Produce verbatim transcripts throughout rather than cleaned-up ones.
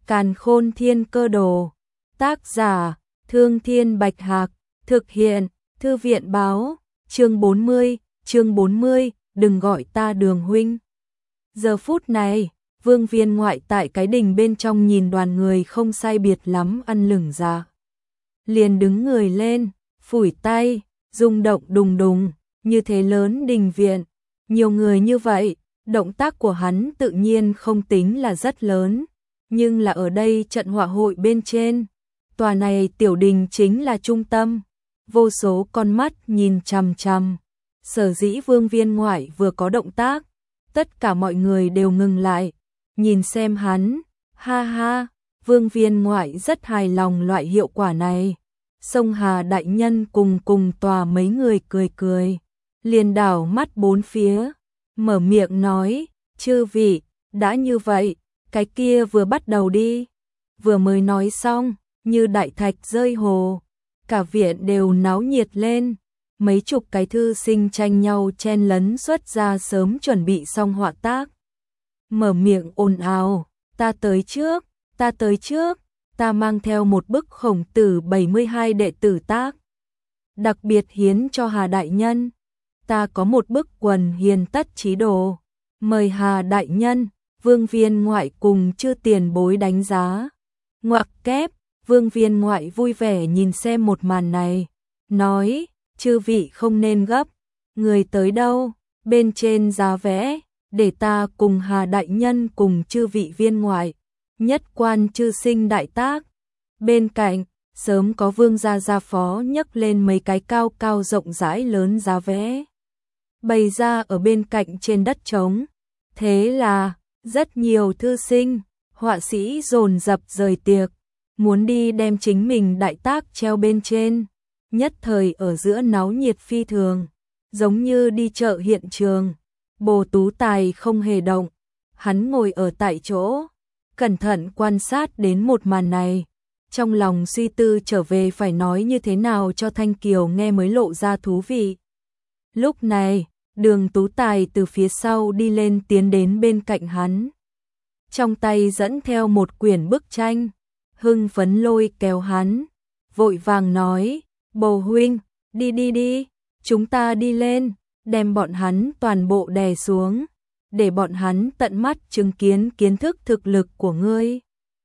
Càn Khôn Thiên Cơ Đồ. Tác giả: Thương Thiên Bạch Hạc. Thực hiện: Thư viện Báo. Chương bốn mươi, chương bốn mươi, đừng gọi ta Đường huynh. Giờ phút này, Vương Viên Ngoại tại cái đình bên trong nhìn đoàn người không sai biệt lắm ăn lửng ra. Liền đứng người lên, phủi tay, rung động đùng đùng, như thế lớn đình viện. Nhiều người như vậy, động tác của hắn tự nhiên không tính là rất lớn, nhưng là ở đây trận họa hội bên trên, tòa này tiểu đình chính là trung tâm, vô số con mắt nhìn chằm chằm. Sở dĩ Vương Viên Ngoại vừa có động tác, tất cả mọi người đều ngừng lại, nhìn xem hắn. Ha ha, Vương Viên Ngoại rất hài lòng loại hiệu quả này. Sông Hà đại nhân cùng cùng tòa mấy người cười cười, liền đảo mắt bốn phía, mở miệng nói: "Chư vị, đã như vậy, cái kia vừa bắt đầu đi." Vừa mới nói xong, như đại thạch rơi hồ, cả viện đều náo nhiệt lên. Mấy chục cái thư sinh tranh nhau chen lấn xuất ra sớm chuẩn bị xong họa tác. Mở miệng ồn ào: "Ta tới trước, ta tới trước, ta mang theo một bức Khổng Tử bảy mươi hai đệ tử tác, đặc biệt hiến cho Hà đại nhân. Ta có một bức Quần Hiền Tất Chí Đồ, mời Hà đại nhân." Vương Viên Ngoại cùng chư tiền bối đánh giá. Ngoặc kép, Vương Viên Ngoại vui vẻ nhìn xem một màn này, nói: "Chư vị không nên gấp, người tới đâu, bên trên giá vẽ, để ta cùng Hà đại nhân cùng chư vị viên ngoại, nhất quan chư sinh đại tác." Bên cạnh, sớm có Vương gia gia phó nhấc lên mấy cái cao cao rộng rãi lớn giá vẽ, bày ra ở bên cạnh trên đất trống. Thế là, rất nhiều thư sinh, họa sĩ dồn dập rời tiệc, muốn đi đem chính mình đại tác treo bên trên. Nhất thời ở giữa náo nhiệt phi thường, giống như đi chợ hiện trường. Bồ Tú Tài không hề động, hắn ngồi ở tại chỗ, cẩn thận quan sát đến một màn này, trong lòng suy tư trở về phải nói như thế nào cho Thanh Kiều nghe mới lộ ra thú vị. Lúc này, Đường Tú Tài từ phía sau đi lên tiến đến bên cạnh hắn, trong tay dẫn theo một quyển bức tranh, hưng phấn lôi kéo hắn, vội vàng nói: "Bồ huynh, đi đi đi, chúng ta đi lên, đem bọn hắn toàn bộ đè xuống, để bọn hắn tận mắt chứng kiến kiến thức thực lực của ngươi."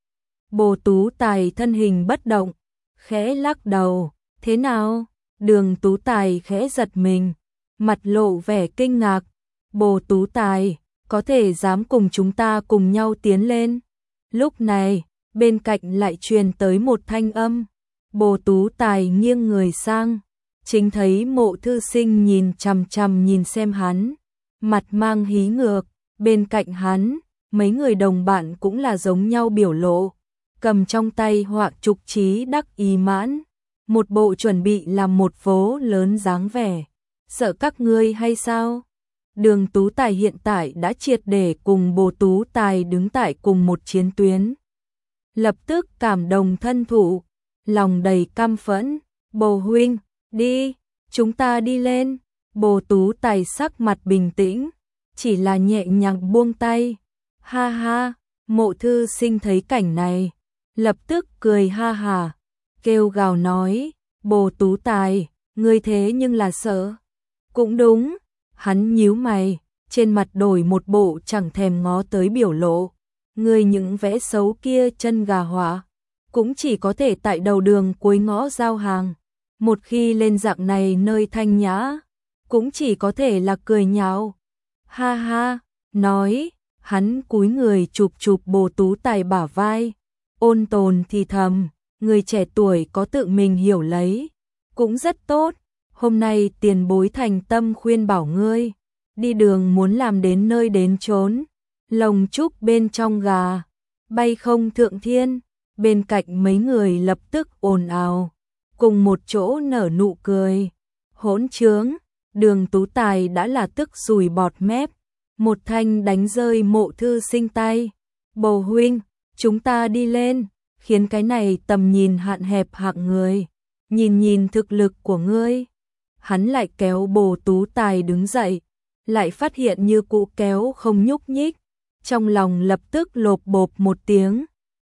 Bồ Tú Tài thân hình bất động, khẽ lắc đầu: "Thế nào?" Đường Tú Tài khẽ giật mình, mặt lộ vẻ kinh ngạc: "Bồ Tú Tài, có thể dám cùng chúng ta cùng nhau tiến lên?" Lúc này, bên cạnh lại truyền tới một thanh âm. Bồ Tú Tài nghiêng người sang, chính thấy Mộ thư sinh nhìn chằm chằm nhìn xem hắn, mặt mang hí ngược. Bên cạnh hắn, mấy người đồng bạn cũng là giống nhau biểu lộ, cầm trong tay họa trục chí đắc ý mãn, một bộ chuẩn bị làm một vố lớn dáng vẻ. "Sợ các ngươi hay sao?" Đường Tú Tài hiện tại đã triệt để cùng Bồ Tú Tài đứng tại cùng một chiến tuyến, lập tức cảm đồng thân thụ, lòng đầy căm phẫn. "Bồ huynh, đi, chúng ta đi lên." Bồ Tú Tài sắc mặt bình tĩnh, chỉ là nhẹ nhàng buông tay. Ha ha, Mộ thư sinh thấy cảnh này, lập tức cười ha hà, kêu gào nói: "Bồ Tú Tài, ngươi thế nhưng là sợ." Cũng đúng, hắn nhíu mày, trên mặt đổi một bộ chẳng thèm ngó tới biểu lộ. "Ngươi những vẽ xấu kia chân gà họa, cũng chỉ có thể tại đầu đường cuối ngõ giao hàng. Một khi lên dạng này nơi thanh nhã, cũng chỉ có thể là cười nhạo." Ha ha, nói, hắn cúi người chụp chụp Bồ Tú Tài bả vai, ôn tồn thì thầm: "Người trẻ tuổi có tự mình hiểu lấy, cũng rất tốt. Hôm nay tiền bối thành tâm khuyên bảo ngươi, đi đường muốn làm đến nơi đến chốn, lồng chúc bên trong gà, bay không thượng thiên." Bên cạnh mấy người lập tức ồn ào, cùng một chỗ nở nụ cười. Hỗn trướng, Đường Tú Tài đã là tức sùi bọt mép, một thanh đánh rơi Mộ thư sinh tay. "Bồ huynh, chúng ta đi lên." Khiến cái này tầm nhìn hạn hẹp hạng người, nhìn nhìn thực lực của ngươi. Hắn lại kéo Bồ Tú Tài đứng dậy, lại phát hiện như cũ kéo không nhúc nhích, trong lòng lập tức lộp bộp một tiếng,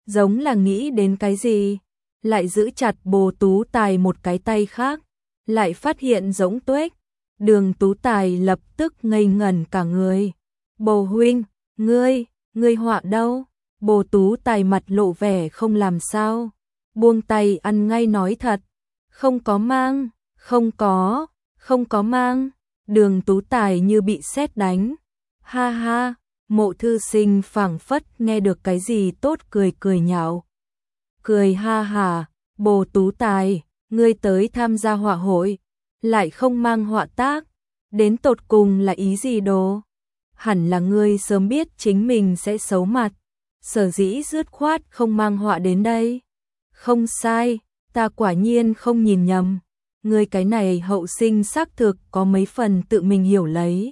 giống là nghĩ đến cái gì, lại giữ chặt Bồ Tú Tài một cái tay khác, lại phát hiện Giống Tuếch. Đường Tú Tài lập tức ngây ngẩn cả người. Bồ huynh, ngươi, ngươi họa đâu? Bồ Tú Tài mặt lộ vẻ không làm sao, buông tay ăn ngay nói thật, không có mang, không có, không có mang. Đường Tú Tài như bị sét đánh. Ha ha, Mộ thư sinh phảng phất nghe được cái gì tốt cười cười nhạo. Cười ha hả, Bồ Tú Tài, ngươi tới tham gia họa hội, lại không mang họa tác, đến tột cùng là ý gì đồ? Hẳn là ngươi sớm biết chính mình sẽ xấu mặt, sở dĩ dứt khoát không mang họa đến đây. Không sai, ta quả nhiên không nhìn nhầm, ngươi cái này hậu sinh xác thực có mấy phần tự mình hiểu lấy.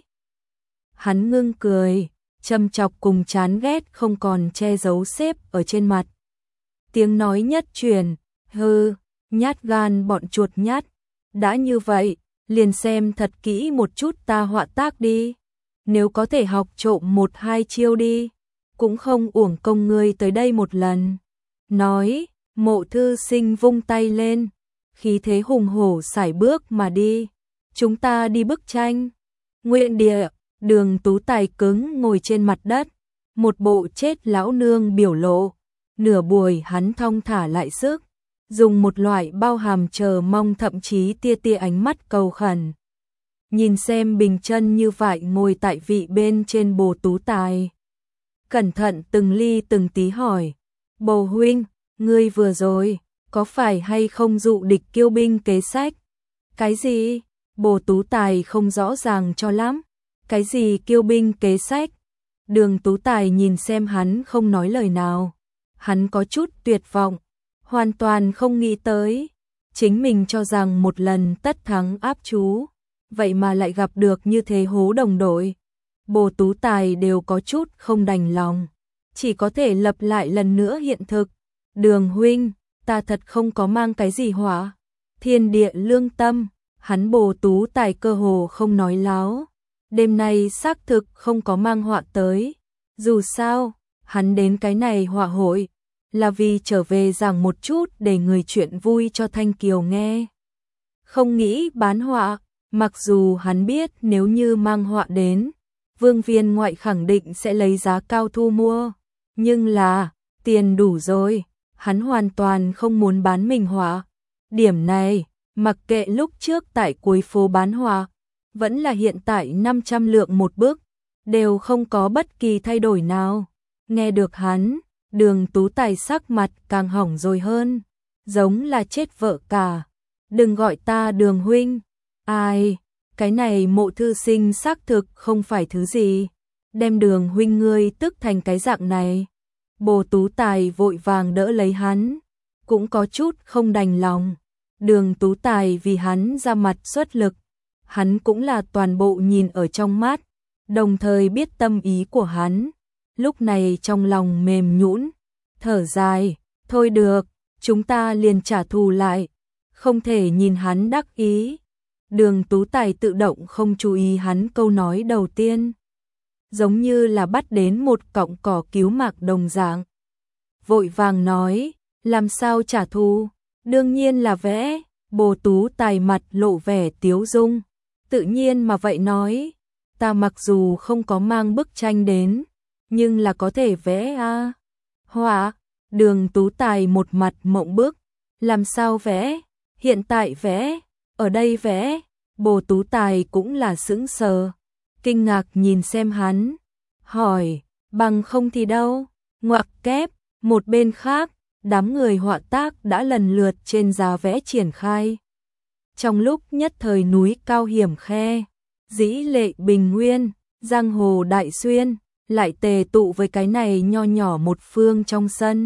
Hắn ngưng cười, châm chọc cùng chán ghét không còn che giấu xếp ở trên mặt. Tiếng nói nhất truyền, hừ, nhát gan bọn chuột nhát, đã như vậy, liền xem thật kỹ một chút ta họa tác đi, nếu có thể học trộm một hai chiêu đi, cũng không uổng công ngươi tới đây một lần. Nói, Mộ thư sinh vung tay lên, khí thế hùng hổ sải bước mà đi. Chúng ta đi bức tranh. Nguyện địa, Đường Tú Tài cứng ngồi trên mặt đất, một bộ chết lão nương biểu lộ. Nửa buổi hắn thong thả lại sức, dùng một loại bao hàm chờ mong thậm chí tia tia ánh mắt cầu khẩn. Nhìn xem bình chân như vậy ngồi tại vị bên trên Bồ Tú Tài. Cẩn thận từng ly từng tí hỏi, Bồ huynh, ngươi vừa rồi, có phải hay không dụ địch kiêu binh kế sách? Cái gì? Bồ Tú Tài không rõ ràng cho lắm. Cái gì kiêu binh kế sách? Đường Tú Tài nhìn xem hắn không nói lời nào. Hắn có chút tuyệt vọng, hoàn toàn không nghĩ tới. Chính mình cho rằng một lần tất thắng áp chú, vậy mà lại gặp được như thế hố đồng đội. Bồ Tú Tài đều có chút không đành lòng, chỉ có thể lập lại lần nữa hiện thực. Đường huynh, ta thật không có mang cái gì họa. Thiên địa lương tâm, hắn Bồ Tú Tài cơ hồ không nói láo. Đêm nay xác thực không có mang họa tới. Dù sao, hắn đến cái này họa hội là vì trở về giảng một chút để người chuyện vui cho Thanh Kiều nghe. Không nghĩ bán họa, mặc dù hắn biết nếu như mang họa đến, Vương Viên Ngoại khẳng định sẽ lấy giá cao thu mua. Nhưng là, tiền đủ rồi, hắn hoàn toàn không muốn bán mình họa. Điểm này, mặc kệ lúc trước tại cuối phố bán họa, vẫn là hiện tại năm trăm lượng một bức, đều không có bất kỳ thay đổi nào. Nghe được hắn, Đường Tú Tài sắc mặt càng hỏng rồi hơn, giống là chết vợ cả. Đừng gọi ta Đường huynh. Ai, cái này Mộ thư sinh xác thực không phải thứ gì, đem Đường huynh ngươi tức thành cái dạng này. Bồ Tú Tài vội vàng đỡ lấy hắn, cũng có chút không đành lòng. Đường Tú Tài vì hắn ra mặt xuất lực, hắn cũng là toàn bộ nhìn ở trong mắt, đồng thời biết tâm ý của hắn. Lúc này trong lòng mềm nhũn, thở dài, thôi được, chúng ta liền trả thù lại, không thể nhìn hắn đắc ý. Đường Tú Tài tự động không chú ý hắn câu nói đầu tiên, giống như là bắt đến một cọng cỏ cứu mạng đồng dạng. Vội vàng nói, làm sao trả thù, đương nhiên là vẽ. Bồ Tú Tài mặt lộ vẻ tiếu dung, tự nhiên mà vậy nói, ta mặc dù không có mang bức tranh đến, nhưng là có thể vẽ a. Họa, Đường Tú Tài một mặt mộng bức, làm sao vẽ, hiện tại vẽ, ở đây vẽ. Bồ Tú Tài cũng là sững sờ, kinh ngạc nhìn xem hắn, hỏi, bằng không thì đâu, ngoặc kép. Một bên khác, đám người họa tác đã lần lượt trên giá vẽ triển khai. Trong lúc nhất thời núi cao hiểm khe, dĩ lệ bình nguyên, giang hồ đại xuyên, lại tề tụ với cái này nho nhỏ một phương trong sân.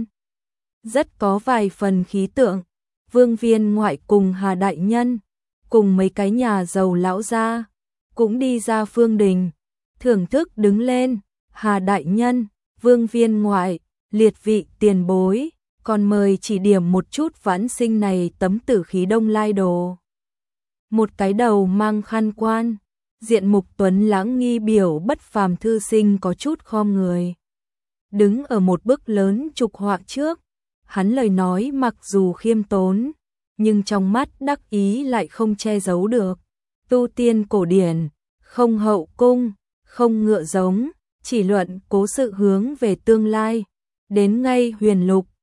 Rất có vài phần khí tượng. Vương Viên Ngoại cùng Hà Đại Nhân, cùng mấy cái nhà giàu lão gia, cũng đi ra phương đình, thưởng thức đứng lên. Hà Đại Nhân, Vương Viên Ngoại, liệt vị tiền bối, còn mời chỉ điểm một chút vãn sinh này tấm tử khí Đông Lai đồ. Một cái đầu mang khăn quan, diện mục tuấn lãng nghi biểu bất phàm thư sinh có chút khom người, đứng ở một bức lớn trục họa trước, hắn lời nói mặc dù khiêm tốn, nhưng trong mắt đắc ý lại không che giấu được. Tu tiên cổ điển, không hậu cung, không ngựa giống, chỉ luận cố sự hướng về tương lai. Đến ngay huyền lục,